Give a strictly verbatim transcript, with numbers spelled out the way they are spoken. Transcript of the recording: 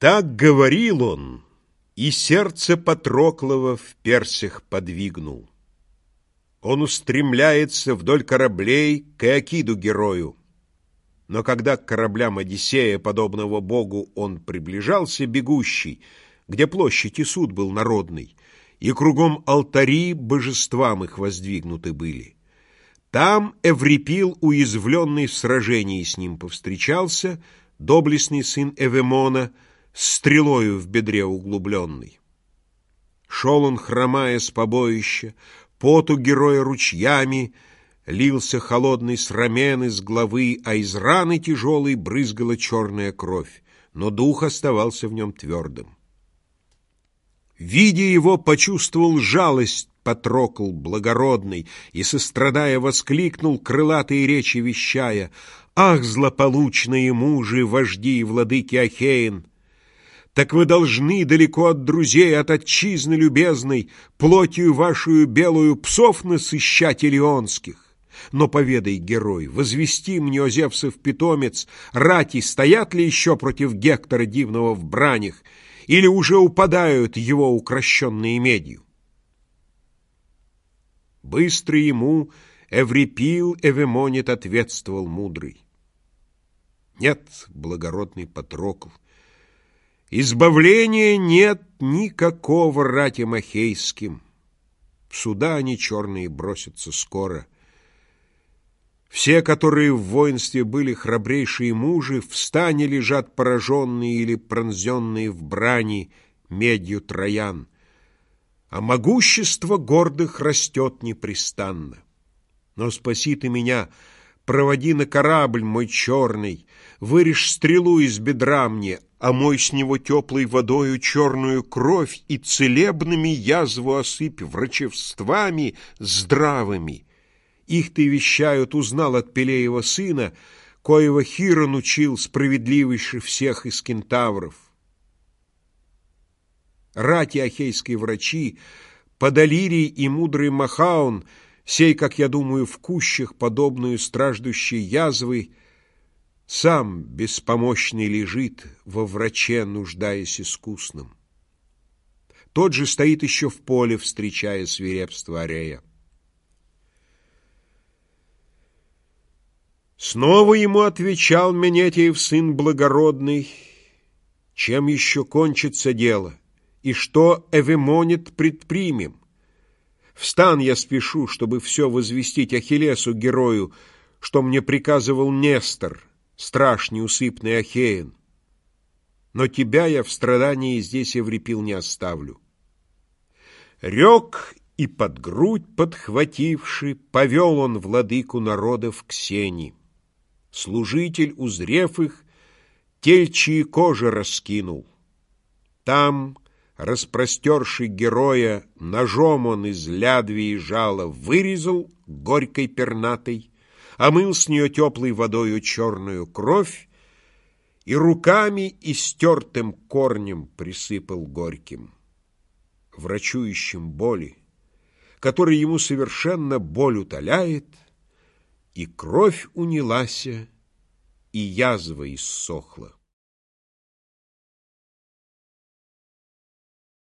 Так говорил он, и сердце Патроклова в персях подвигнул. Он устремляется вдоль кораблей к Эакиду герою. Но когда к кораблям Одиссея, подобного богу, он приближался, бегущий, где площадь и суд был народный, и кругом алтари божествам их воздвигнуты были, там Эврипил, уязвленный в сражении, с ним повстречался, доблестный сын Эвемона, с стрелою в бедре углубленный. Шел он, хромая с побоища, поту героя ручьями, лился холодный с рамен из головы, а из раны тяжелой брызгала черная кровь, но дух оставался в нем твердым. Видя его, почувствовал жалость Патрокл благородный и, сострадая, воскликнул, крылатые речи вещая: «Ах, злополучные мужи, вожди и владыки Ахеин! Так вы должны далеко от друзей, от отчизны любезной, плотью вашу белую псов насыщать илионских. Но поведай, герой, возвести мне, о Зевсов питомец, рати стоят ли еще против Гектора дивного в бранях, или уже упадают его укращенные медью?» Быстро ему Эврипил Эвемонит ответствовал мудрый: «Нет, благородный Патрокл, избавления нет никакого ратям ахейским. В суда они черные бросятся скоро. Все, которые в воинстве были храбрейшие мужи, в стане лежат пораженные или пронзенные в брани медью троян, а могущество гордых растет непрестанно. Но спаси ты меня, проводи на корабль мой черный, вырежь стрелу из бедра мне, омой с него теплой водою черную кровь и целебными язву осыпь врачевствами здравыми. Их ты, вещают, узнал от Пелеева сына, коего Хирон учил, справедливейший всех из кентавров. Рати ахейской врачи, Подалирий и мудрый Махаон, сей, как я думаю, в кущах, подобную страждущей язвы, сам беспомощный лежит во враче, нуждаясь искусным. Тот же стоит еще в поле, встречая свирепство Арея. Снова ему отвечал Менетиев сын благородный: чем еще кончится дело, и что, Эвемонит, предпримем? Встан, я спешу, чтобы все возвестить Ахиллесу герою, что мне приказывал Нестор, страж неусыпный Ахеин. Но тебя я в страдании здесь, Эврипил, не оставлю». Рек и под грудь подхвативши, повел он владыку народов к сени. Служитель, узрев их, тельчьи кожи раскинул. Там, распростерший героя, ножом он из лядви и жала вырезал горькой пернатой, омыл с нее теплой водою черную кровь и руками истертым корнем присыпал горьким, врачующим боли, который ему совершенно боль утоляет, и кровь унялася, и язва иссохла.